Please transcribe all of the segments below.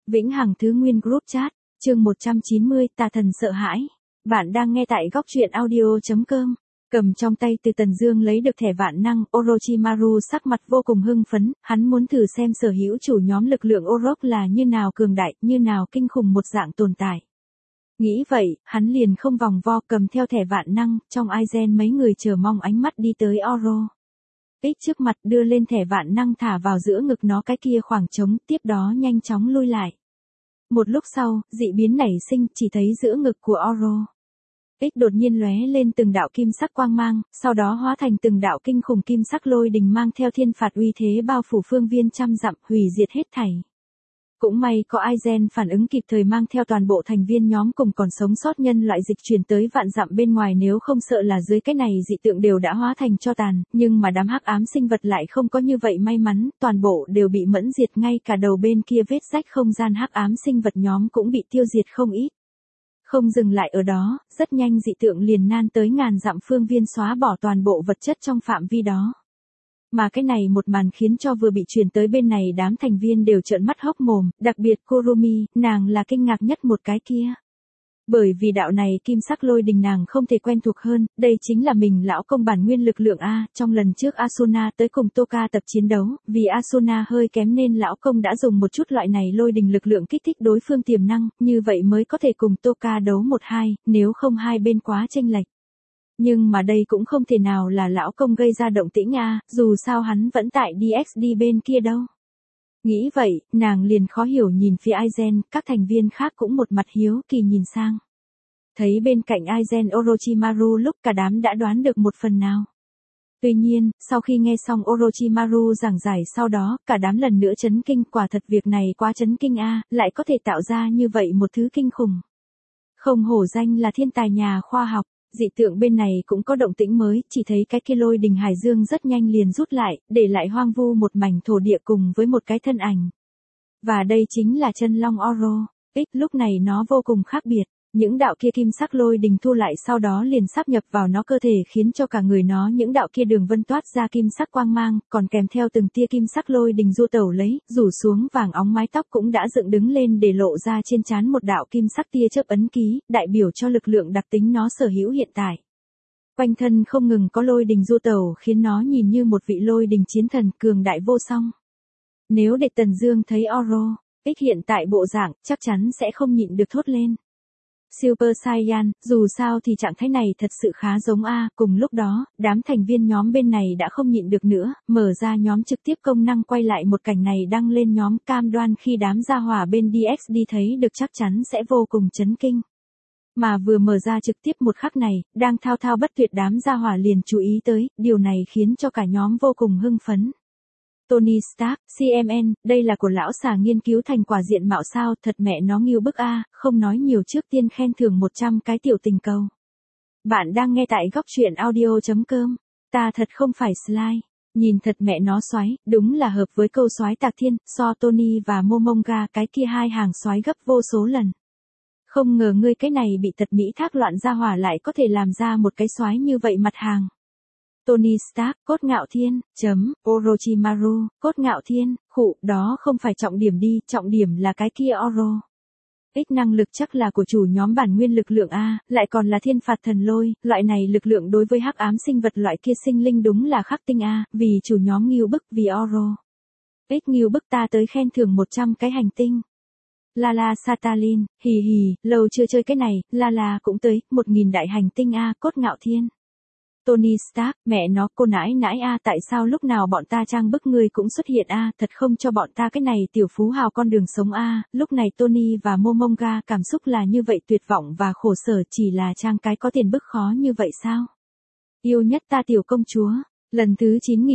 Vĩnh Hằng Thứ Nguyên Group Chat, chương 190, Tà Thần Sợ Hãi. Bạn đang nghe tại góc truyện audio.com. Cầm trong tay Từ Tần Dương lấy được thẻ vạn năng, Orochimaru sắc mặt vô cùng hưng phấn, hắn muốn thử xem sở hữu chủ nhóm lực lượng Orok là như nào cường đại, như nào kinh khủng một dạng tồn tại. Nghĩ vậy, hắn liền không vòng vo cầm theo thẻ vạn năng, trong Aizen mấy người chờ mong ánh mắt đi tới Oro. Ích trước mặt đưa lên thẻ vạn năng thả vào giữa ngực nó cái kia khoảng trống, tiếp đó nhanh chóng lui lại. Một lúc sau, dị biến nảy sinh, chỉ thấy giữa ngực của Oro. Ích đột nhiên lóe lên từng đạo kim sắc quang mang, sau đó hóa thành từng đạo kinh khủng kim sắc lôi đình mang theo thiên phạt uy thế bao phủ phương viên trăm dặm, hủy diệt hết thảy. Cũng may có Aizen phản ứng kịp thời mang theo toàn bộ thành viên nhóm cùng còn sống sót nhân loại dịch chuyển tới vạn dặm bên ngoài, nếu không sợ là dưới cái này dị tượng đều đã hóa thành tro tàn, nhưng mà đám hắc ám sinh vật lại không có như vậy may mắn, toàn bộ đều bị mẫn diệt, ngay cả đầu bên kia vết rách không gian hắc ám sinh vật nhóm cũng bị tiêu diệt không ít. Không dừng lại ở đó, rất nhanh dị tượng liền nan tới ngàn dặm phương viên, xóa bỏ toàn bộ vật chất trong phạm vi đó. Mà cái này một màn khiến cho vừa bị truyền tới bên này đám thành viên đều trợn mắt hốc mồm, đặc biệt Kurumi, nàng là kinh ngạc nhất một cái kia. Bởi vì đạo này kim sắc lôi đình nàng không thể quen thuộc hơn, đây chính là mình lão công bản nguyên lực lượng A, trong lần trước Asuna tới cùng Toka tập chiến đấu, vì Asuna hơi kém nên lão công đã dùng một chút loại này lôi đình lực lượng kích thích đối phương tiềm năng, như vậy mới có thể cùng Toka đấu 1-2, nếu không hai bên quá chênh lệch. Nhưng mà đây cũng không thể nào là lão công gây ra động tĩnh A, dù sao hắn vẫn tại DXD bên kia đâu. Nghĩ vậy, nàng liền khó hiểu nhìn phía Aizen, các thành viên khác cũng một mặt hiếu kỳ nhìn sang. Thấy bên cạnh Aizen Orochimaru lúc cả đám đã đoán được một phần nào. Tuy nhiên, sau khi nghe xong Orochimaru giảng giải sau đó, cả đám lần nữa chấn kinh, quả thật việc này quá chấn kinh A, lại có thể tạo ra như vậy một thứ kinh khủng. Không hổ danh là thiên tài nhà khoa học. Dị tượng bên này cũng có động tĩnh mới, chỉ thấy cái kia lôi đình hải dương rất nhanh liền rút lại, để lại hoang vu một mảnh thổ địa cùng với một cái thân ảnh. Và đây chính là chân long Oro. Lúc này nó vô cùng khác biệt, những đạo kia kim sắc lôi đình thu lại sau đó liền sáp nhập vào nó cơ thể khiến cho cả người nó những đạo kia đường vân toát ra kim sắc quang mang, còn kèm theo từng tia kim sắc lôi đình du tẩu lấy, rủ xuống vàng óng mái tóc cũng đã dựng đứng lên để lộ ra trên trán một đạo kim sắc tia chớp ấn ký, đại biểu cho lực lượng đặc tính nó sở hữu hiện tại. Quanh thân không ngừng có lôi đình du tẩu khiến nó nhìn như một vị lôi đình chiến thần cường đại vô song. Nếu để Tần Dương thấy Oro, hiện tại bộ dạng, chắc chắn sẽ không nhịn được thốt lên. Super Saiyan, dù sao thì trạng thái này thật sự khá giống A, cùng lúc đó, đám thành viên nhóm bên này đã không nhịn được nữa, mở ra nhóm trực tiếp công năng quay lại một cảnh này đăng lên nhóm, cam đoan khi đám gia hỏa bên DXD thấy được chắc chắn sẽ vô cùng chấn kinh. Mà vừa mở ra trực tiếp một khắc này, đang thao thao bất tuyệt đám gia hỏa liền chú ý tới, điều này khiến cho cả nhóm vô cùng hưng phấn. Tony Stark, CMN, đây là của lão xà nghiên cứu thành quả diện mạo sao, thật mẹ nó nghiêu bức A, không nói nhiều trước tiên khen thưởng 100 cái tiểu tình cầu. Bạn đang nghe tại góc truyện audio.com, ta thật không phải slide, nhìn thật mẹ nó xoái, đúng là hợp với câu xoái tạc thiên, so Tony và Momonga cái kia hai hàng xoái gấp vô số lần. Không ngờ ngươi cái này bị tật Mỹ thác loạn ra hỏa lại có thể làm ra một cái xoái như vậy mặt hàng. Tony Stark, cốt ngạo thiên, Orochimaru, cốt ngạo thiên, khụ, đó không phải trọng điểm đi, trọng điểm là cái kia Oro. Năng lực chắc là của chủ nhóm bản nguyên lực lượng A, lại còn là thiên phạt thần lôi, loại này lực lượng đối với hắc ám sinh vật loại kia sinh linh đúng là khắc tinh A, vì chủ nhóm nghiêu bức vì Oro. Nghiêu bức ta tới khen thưởng 100 cái hành tinh. Lala Satalin, hì hì, lâu chưa chơi cái này, Lala cũng tới, 1000 đại hành tinh A, cốt ngạo thiên. Tony Stark, mẹ nó cô nãi nãi A, tại sao lúc nào bọn ta trang bức ngươi cũng xuất hiện A, thật không cho bọn ta cái này tiểu phú hào con đường sống A, lúc này Tony và Momonga cảm xúc là như vậy, tuyệt vọng và khổ sở, chỉ là trang cái có tiền bức khó như vậy sao? Yêu nhất ta tiểu công chúa. Lần thứ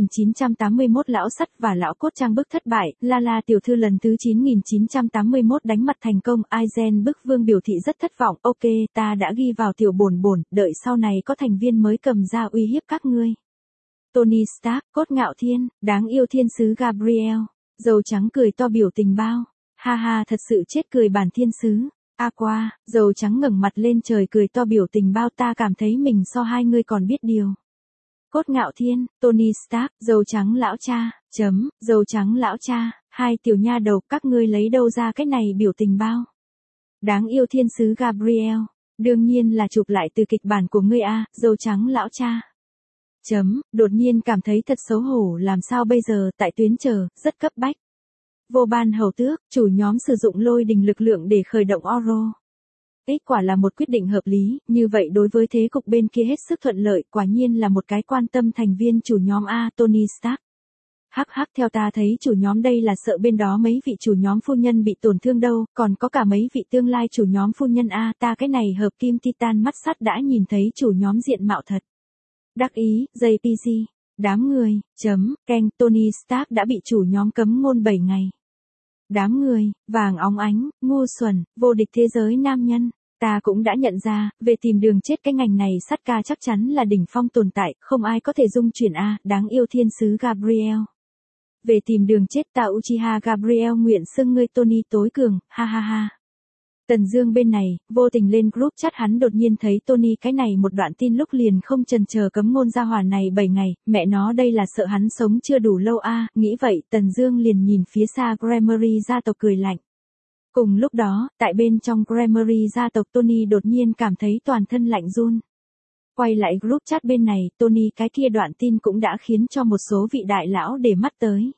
9981 lão sắt và lão cốt trang bức thất bại, Lala tiểu thư lần thứ 9981 đánh mặt thành công, Aizen bức vương biểu thị rất thất vọng, ok, ta đã ghi vào tiểu bổn, đợi sau này có thành viên mới cầm ra uy hiếp các ngươi. Tony Stark, cốt ngạo thiên, đáng yêu thiên sứ Gabriel, dầu trắng cười to biểu tình bao, ha ha thật sự chết cười bản thiên sứ. Aqua, dầu trắng ngẩng mặt lên trời cười to biểu tình bao, ta cảm thấy mình so hai ngươi còn biết điều. Cốt Ngạo Thiên, Tony Stark, dâu trắng lão cha, dâu trắng lão cha, hai tiểu nha đầu các ngươi lấy đâu ra cái này biểu tình bao. Đáng yêu thiên sứ Gabriel, đương nhiên là chụp lại từ kịch bản của ngươi a, dâu trắng lão cha. Đột nhiên cảm thấy thật xấu hổ làm sao bây giờ tại tuyến chờ, rất cấp bách. Vô Ban hầu tước, chủ nhóm sử dụng lôi đình lực lượng để khởi động Oro. Kết quả là một quyết định hợp lý, như vậy đối với thế cục bên kia hết sức thuận lợi, quả nhiên là một cái quan tâm thành viên chủ nhóm A, Tony Stark. Hắc theo ta thấy chủ nhóm đây là sợ bên đó mấy vị chủ nhóm phu nhân bị tổn thương đâu, còn có cả mấy vị tương lai chủ nhóm phu nhân A, ta cái này hợp kim titan mắt sắt đã nhìn thấy chủ nhóm diện mạo thật. Đắc ý, JPG, đám người, keng, Tony Stark đã bị chủ nhóm cấm ngôn 7 ngày. Đám người, vàng óng ánh, ngu xuẩn, vô địch thế giới nam nhân, ta cũng đã nhận ra, về tìm đường chết cái ngành này sắt ca chắc chắn là đỉnh phong tồn tại, không ai có thể dung chuyển a, đáng yêu thiên sứ Gabriel. Về tìm đường chết ta Uchiha Gabriel nguyện xưng ngươi Tony tối cường, ha ha ha. Tần Dương bên này, vô tình lên group chat hắn đột nhiên thấy Tony cái này một đoạn tin lúc liền không chần chờ cấm ngôn gia hỏa này 7 ngày, mẹ nó đây là sợ hắn sống chưa đủ lâu a, nghĩ vậy Tần Dương liền nhìn phía xa Gremory gia tộc cười lạnh. Cùng lúc đó, tại bên trong Gremory gia tộc Tony đột nhiên cảm thấy toàn thân lạnh run. Quay lại group chat bên này, Tony cái kia đoạn tin cũng đã khiến cho một số vị đại lão để mắt tới.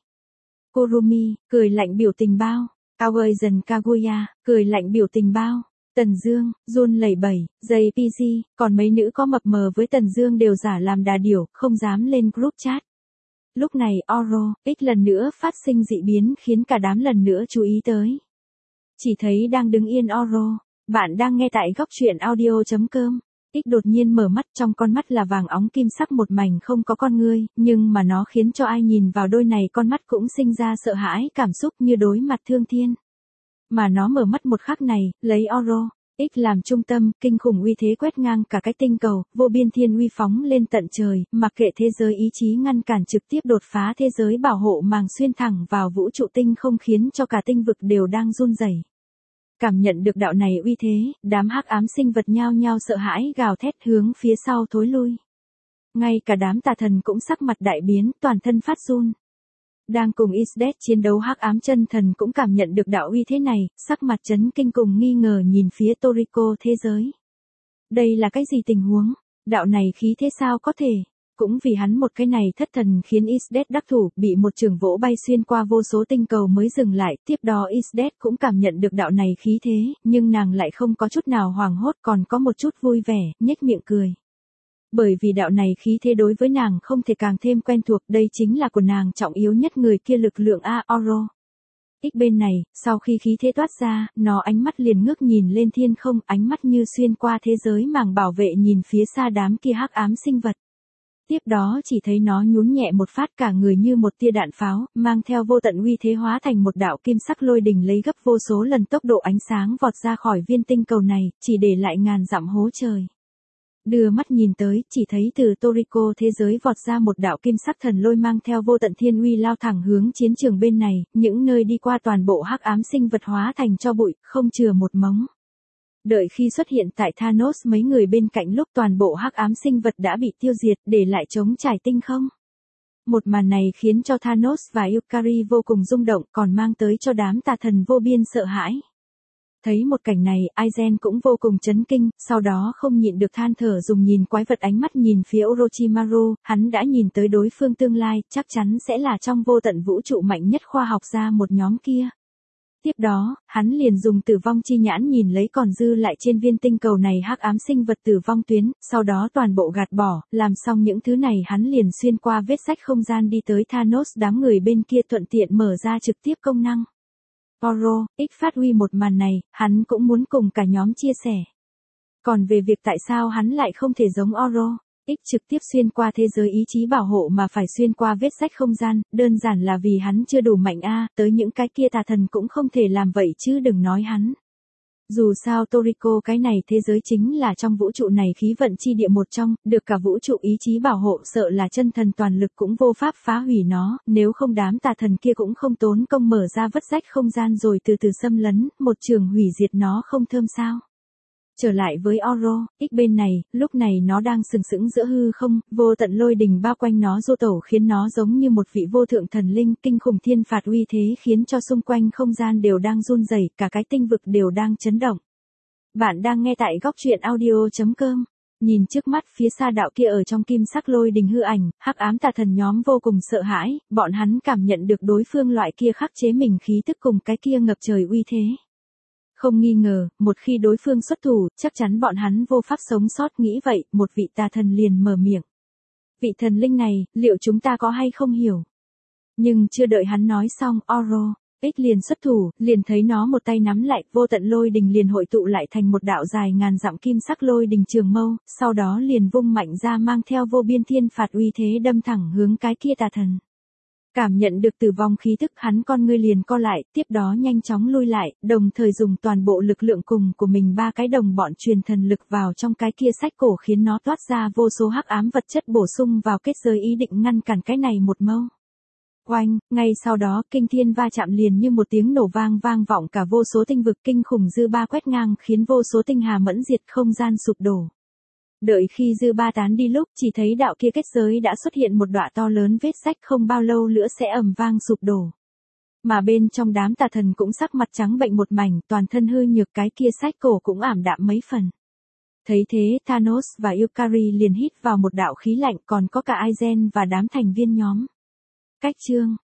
Kurumi, cười lạnh biểu tình bao. Away Kaguya, cười lạnh biểu tình bao. Tần Dương, run lẩy bẩy, JPG, còn mấy nữ có mập mờ với Tần Dương đều giả làm đà điểu, không dám lên group chat. Lúc này Oro, X lần nữa phát sinh dị biến khiến cả đám lần nữa chú ý tới. Chỉ thấy đang đứng yên Oro, bạn đang nghe tại góc truyện audio.com. X đột nhiên mở mắt, trong con mắt là vàng óng kim sắc một mảnh không có con ngươi, nhưng mà nó khiến cho ai nhìn vào đôi này con mắt cũng sinh ra sợ hãi cảm xúc như đối mặt thương thiên. Mà nó mở mắt một khắc này, lấy Oro, X làm trung tâm, kinh khủng uy thế quét ngang cả cái tinh cầu, vô biên thiên uy phóng lên tận trời, mặc kệ thế giới ý chí ngăn cản trực tiếp đột phá thế giới bảo hộ màng xuyên thẳng vào vũ trụ tinh không khiến cho cả tinh vực đều đang run rẩy. Cảm nhận được đạo này uy thế, đám hắc ám sinh vật nhao nhao sợ hãi gào thét hướng phía sau thối lui. Ngay cả đám tà thần cũng sắc mặt đại biến, toàn thân phát run. Đang cùng Isdet chiến đấu hắc ám chân thần cũng cảm nhận được đạo uy thế này, sắc mặt chấn kinh cùng nghi ngờ nhìn phía Toriko thế giới. Đây là cái gì tình huống? Đạo này khí thế sao có thể? Cũng vì hắn một cái này thất thần khiến Isdet đắc thủ, bị một trường vỗ bay xuyên qua vô số tinh cầu mới dừng lại, tiếp đó Isdet cũng cảm nhận được đạo này khí thế, nhưng nàng lại không có chút nào hoảng hốt còn có một chút vui vẻ, nhếch miệng cười. Bởi vì đạo này khí thế đối với nàng không thể càng thêm quen thuộc, đây chính là của nàng trọng yếu nhất người kia lực lượng Oro. X bên này, sau khi khí thế toát ra, nó ánh mắt liền ngước nhìn lên thiên không, ánh mắt như xuyên qua thế giới màng bảo vệ nhìn phía xa đám kia hắc ám sinh vật. Tiếp đó chỉ thấy nó nhún nhẹ một phát cả người như một tia đạn pháo, mang theo vô tận uy thế hóa thành một đạo kim sắc lôi đình lấy gấp vô số lần tốc độ ánh sáng vọt ra khỏi viên tinh cầu này, chỉ để lại ngàn dặm hố trời. Đưa mắt nhìn tới, chỉ thấy từ Toriko thế giới vọt ra một đạo kim sắc thần lôi mang theo vô tận thiên uy lao thẳng hướng chiến trường bên này, những nơi đi qua toàn bộ hắc ám sinh vật hóa thành tro bụi, không chừa một mống. Đợi khi xuất hiện tại Thanos mấy người bên cạnh lúc toàn bộ hắc ám sinh vật đã bị tiêu diệt để lại trống trải tinh không. Một màn này khiến cho Thanos và Yukari vô cùng rung động còn mang tới cho đám tà thần vô biên sợ hãi. Thấy một cảnh này, Aizen cũng vô cùng chấn kinh, sau đó không nhịn được than thở dùng nhìn quái vật ánh mắt nhìn phía Orochimaru, hắn đã nhìn tới đối phương tương lai, chắc chắn sẽ là trong vô tận vũ trụ mạnh nhất khoa học gia một nhóm kia. Tiếp đó, hắn liền dùng tử vong chi nhãn nhìn lấy còn dư lại trên viên tinh cầu này hắc ám sinh vật tử vong tuyến, sau đó toàn bộ gạt bỏ, làm xong những thứ này hắn liền xuyên qua vết rách không gian đi tới Thanos đám người bên kia thuận tiện mở ra trực tiếp công năng. Oro, X phát huy một màn này, hắn cũng muốn cùng cả nhóm chia sẻ. Còn về việc tại sao hắn lại không thể giống Oro, X trực tiếp xuyên qua thế giới ý chí bảo hộ mà phải xuyên qua vết rách không gian, đơn giản là vì hắn chưa đủ mạnh tới những cái kia tà thần cũng không thể làm vậy chứ đừng nói hắn. Dù sao Toriko cái này thế giới chính là trong vũ trụ này khí vận chi địa một trong, được cả vũ trụ ý chí bảo hộ sợ là chân thần toàn lực cũng vô pháp phá hủy nó, nếu không đám tà thần kia cũng không tốn công mở ra vết rách không gian rồi từ từ xâm lấn, một trường hủy diệt nó không thơm sao. Trở lại với Oro, X bên này, lúc này nó đang sừng sững giữa hư không, vô tận lôi đình bao quanh nó du tẩu khiến nó giống như một vị vô thượng thần linh, kinh khủng thiên phạt uy thế khiến cho xung quanh không gian đều đang run rẩy, cả cái tinh vực đều đang chấn động. Bạn đang nghe tại góc truyện audio.com. Nhìn trước mắt phía xa đạo kia ở trong kim sắc lôi đình hư ảnh, hắc ám tà thần nhóm vô cùng sợ hãi, bọn hắn cảm nhận được đối phương loại kia khắc chế mình khí tức cùng cái kia ngập trời uy thế. Không nghi ngờ, một khi đối phương xuất thủ, chắc chắn bọn hắn vô pháp sống sót, nghĩ vậy, một vị tà thần liền mở miệng. Vị thần linh này, liệu chúng ta có hay không hiểu? Nhưng chưa đợi hắn nói xong, Oro, X liền xuất thủ, liền thấy nó một tay nắm lại, vô tận lôi đình liền hội tụ lại thành một đạo dài ngàn dặm kim sắc lôi đình trường mâu, sau đó liền vung mạnh ra mang theo vô biên thiên phạt uy thế đâm thẳng hướng cái kia tà thần. Cảm nhận được tử vong khí tức, hắn con ngươi liền co lại, tiếp đó nhanh chóng lui lại, đồng thời dùng toàn bộ lực lượng cùng của mình ba cái đồng bọn truyền thần lực vào trong cái kia sách cổ khiến nó toát ra vô số hắc ám vật chất bổ sung vào kết giới ý định ngăn cản cái này một mâu. Oanh, ngay sau đó kinh thiên va chạm liền như một tiếng nổ vang vang vọng cả vô số tinh vực, kinh khủng dư ba quét ngang khiến vô số tinh hà mẫn diệt, không gian sụp đổ. Đợi khi dư ba tán đi lúc chỉ thấy đạo kia kết giới đã xuất hiện một đọa to lớn vết rách, không bao lâu nữa sẽ ầm vang sụp đổ. Mà bên trong đám tà thần cũng sắc mặt trắng bệnh một mảnh, toàn thân hư nhược, cái kia sách cổ cũng ảm đạm mấy phần. Thấy thế Thanos và Yukari liền hít vào một đạo khí lạnh, còn có cả Aizen và đám thành viên nhóm. Cách chương